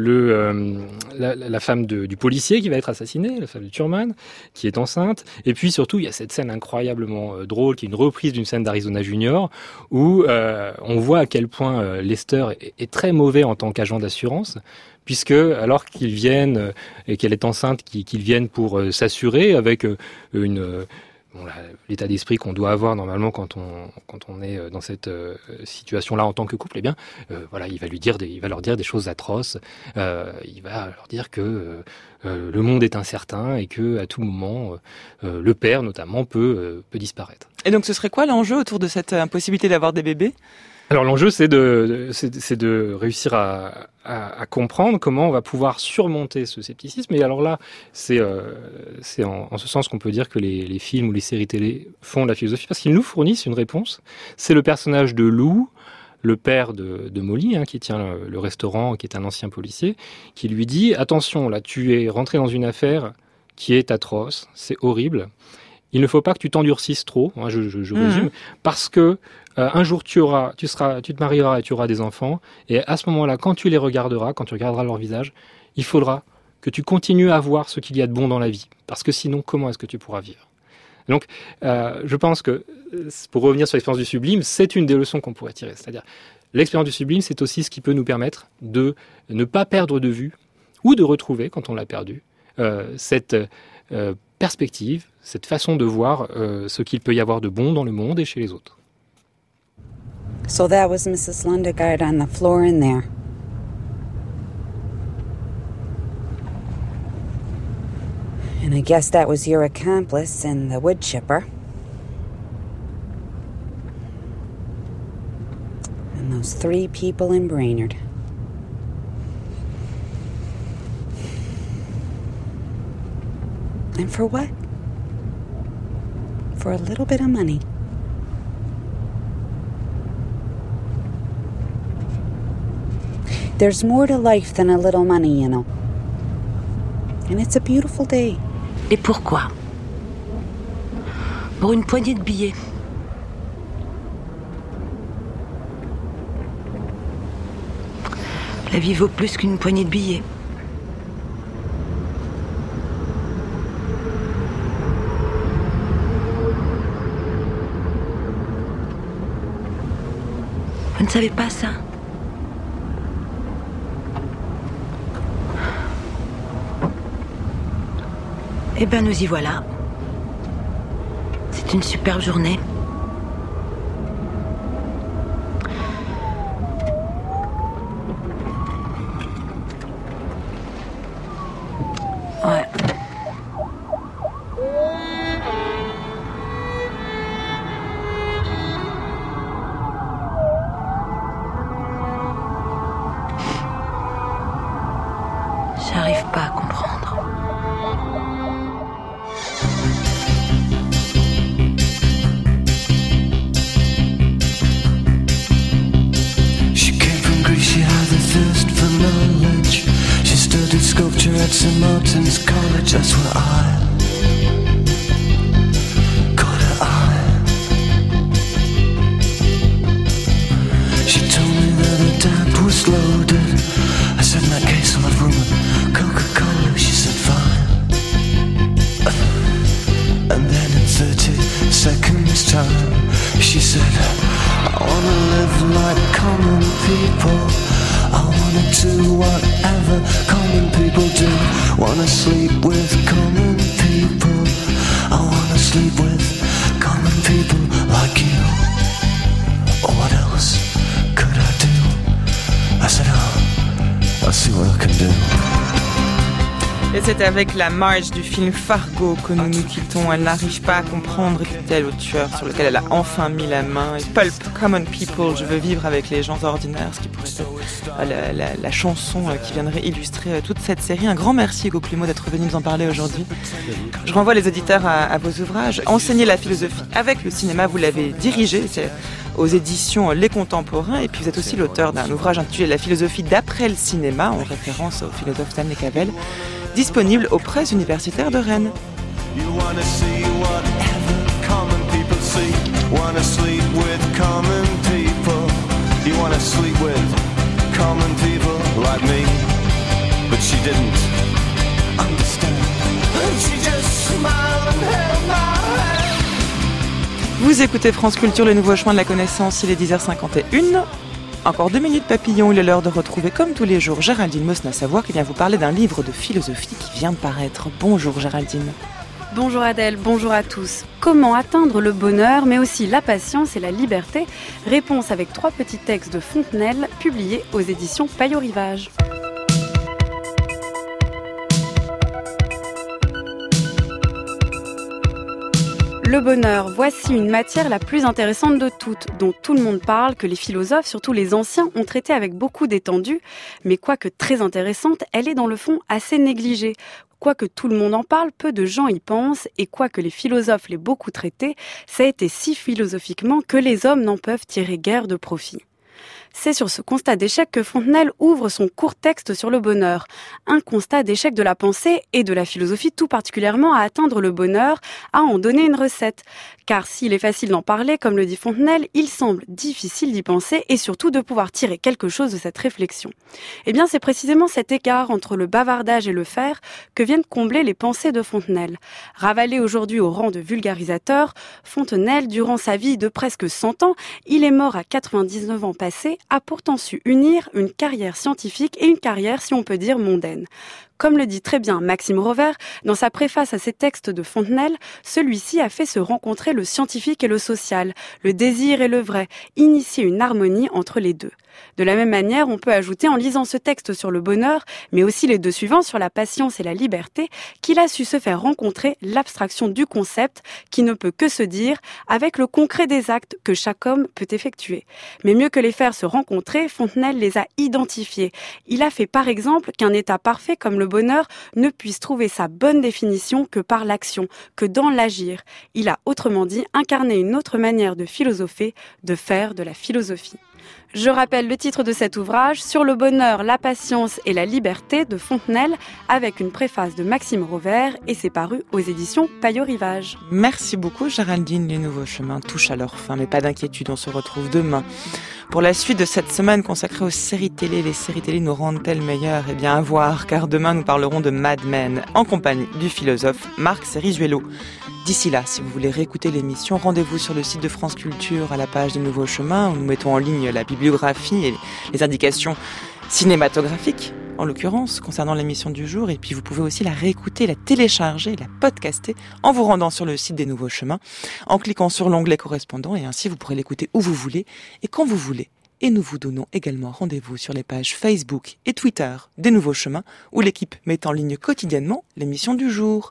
la femme du policier qui va être assassinée, la femme de Thurman, qui est enceinte. Et puis surtout, il y a cette scène incroyablement drôle, qui est une reprise d'une scène d'Arizona Junior, où on voit à quel point Lester est très mauvais en tant qu'agent d'assurance. Puisque, alors qu'ils viennent, et qu'elle est enceinte, qu'ils viennent pour s'assurer avec l'état d'esprit qu'on doit avoir normalement quand on est dans cette situation-là en tant que couple, eh bien, il va leur dire des choses atroces. Il va leur dire que le monde est incertain et que à tout moment, le père notamment peut disparaître. Et donc, ce serait quoi l'enjeu autour de cette impossibilité d'avoir des bébés ? Alors l'enjeu, c'est de réussir à comprendre comment on va pouvoir surmonter ce scepticisme. Et alors là, c'est en ce sens qu'on peut dire que les films ou les séries télé font de la philosophie, parce qu'ils nous fournissent une réponse. C'est le personnage de Lou, le père de Molly, qui tient le restaurant, qui est un ancien policier, qui lui dit « Attention, là, tu es rentré dans une affaire qui est atroce, c'est horrible. Il ne faut pas que tu t'endurcisses trop, je résume, parce que un jour tu te marieras et tu auras des enfants, et à ce moment-là, quand tu les regarderas, quand tu regarderas leur visage, il faudra que tu continues à voir ce qu'il y a de bon dans la vie, parce que sinon, comment est-ce que tu pourras vivre ? Donc, je pense que, pour revenir sur l'expérience du sublime, c'est une des leçons qu'on pourrait tirer. C'est-à-dire, l'expérience du sublime, c'est aussi ce qui peut nous permettre de ne pas perdre de vue, ou de retrouver, quand on l'a perdu, cette perspective, cette façon de voir ce qu'il peut y avoir de bon dans le monde et chez les autres. So that was Mrs. Lundegaard on the floor in there. And I guess that was your accomplice in the wood chipper. And those 3 people in Brainerd. And for what? For a little bit of money. There's more to life than a little money, you know. And it's a beautiful day. Et pourquoi ? Pour une poignée de billets. La vie vaut plus qu'une poignée de billets. Vous ne savez pas ça ? Eh bien, nous y voilà. C'est une superbe journée. Ouais. J'arrive pas à comprendre. She came from Greece, she had the thirst for knowledge. She studied sculpture at St. Martin's College, that's where I caught her eye. She told me that her dad was loaded. I said, in that case I'll have rum and Coca-Cola. She said, fine. And then in 30 seconds time, she said, I wanna live like common people. I wanna do whatever common people do. Wanna sleep with common people. I wanna sleep with common people like you. Or what else could I do? I said, I'll see what I can do. Et c'est avec la Marge du film Fargo que nous nous quittons. Elle n'arrive pas à comprendre qui est le tueur sur lequel elle a enfin mis la main. Et Pulp, Common People, je veux vivre avec les gens ordinaires, ce qui pourrait être la chanson qui viendrait illustrer toute cette série. Un grand merci Hugo Plumeau d'être venu nous en parler aujourd'hui. Je renvoie les auditeurs à vos ouvrages. Enseigner la philosophie avec le cinéma, vous l'avez dirigé, c'est aux éditions Les Contemporains, et puis vous êtes aussi l'auteur d'un ouvrage intitulé La philosophie d'après le cinéma, en référence au philosophe Stanley Cavell, disponible aux presses universitaires de Rennes. Vous écoutez France Culture, le nouveau chemin de la connaissance, il est 10h51. Encore 2 minutes papillon, il est l'heure de retrouver comme tous les jours Géraldine Mosna-Savoie qui vient vous parler d'un livre de philosophie qui vient de paraître. Bonjour Géraldine. Bonjour Adèle, bonjour à tous. Comment atteindre le bonheur, mais aussi la patience et la liberté? Réponse avec 3 petits textes de Fontenelle publiés aux éditions Payot-Rivage. Le bonheur, voici une matière la plus intéressante de toutes, dont tout le monde parle, que les philosophes, surtout les anciens, ont traité avec beaucoup d'étendue, mais quoique très intéressante, elle est dans le fond assez négligée. Quoique tout le monde en parle, peu de gens y pensent, et quoique les philosophes l'aient beaucoup traité, ça a été si philosophiquement que les hommes n'en peuvent tirer guère de profit. C'est sur ce constat d'échec que Fontenelle ouvre son court texte sur le bonheur. Un constat d'échec de la pensée et de la philosophie tout particulièrement à atteindre le bonheur, à en donner une recette. Car s'il est facile d'en parler, comme le dit Fontenelle, il semble difficile d'y penser et surtout de pouvoir tirer quelque chose de cette réflexion. Eh bien, c'est précisément cet écart entre le bavardage et le faire que viennent combler les pensées de Fontenelle. Ravalé aujourd'hui au rang de vulgarisateur, Fontenelle, durant sa vie de presque 100 ans, il est mort à 99 ans passés, a pourtant su unir une carrière scientifique et une carrière, si on peut dire, mondaine. Comme le dit très bien Maxime Rover, dans sa préface à ses textes de Fontenelle, celui-ci a fait se rencontrer le scientifique et le social, le désir et le vrai, initier une harmonie entre les deux. De la même manière, on peut ajouter en lisant ce texte sur le bonheur, mais aussi les 2 suivants sur la patience et la liberté, qu'il a su se faire rencontrer l'abstraction du concept qui ne peut que se dire avec le concret des actes que chaque homme peut effectuer. Mais mieux que les faire se rencontrer, Fontenelle les a identifiés. Il a fait par exemple qu'un état parfait comme le bonheur ne puisse trouver sa bonne définition que par l'action, que dans l'agir. Il a autrement dit incarné une autre manière de philosopher, de faire de la philosophie. Je rappelle le titre de cet ouvrage, Sur le bonheur, la patience et la liberté de Fontenelle, avec une préface de Maxime Rover, et c'est paru aux éditions Payot-Rivage. Merci beaucoup Géraldine, les nouveaux chemins touchent à leur fin, mais pas d'inquiétude, on se retrouve demain. Pour la suite de cette semaine consacrée aux séries télé, les séries télé nous rendent-elles meilleures? Eh bien à voir, car demain nous parlerons de Mad Men, en compagnie du philosophe Marc Cerizuelo. D'ici là, si vous voulez réécouter l'émission, rendez-vous sur le site de France Culture à la page des Nouveaux Chemins, où nous mettons en ligne la bibliographie et les indications cinématographiques, en l'occurrence, concernant l'émission du jour. Et puis vous pouvez aussi la réécouter, la télécharger, la podcaster en vous rendant sur le site des Nouveaux Chemins, en cliquant sur l'onglet correspondant, et ainsi vous pourrez l'écouter où vous voulez et quand vous voulez. Et nous vous donnons également rendez-vous sur les pages Facebook et Twitter des Nouveaux Chemins, où l'équipe met en ligne quotidiennement l'émission du jour.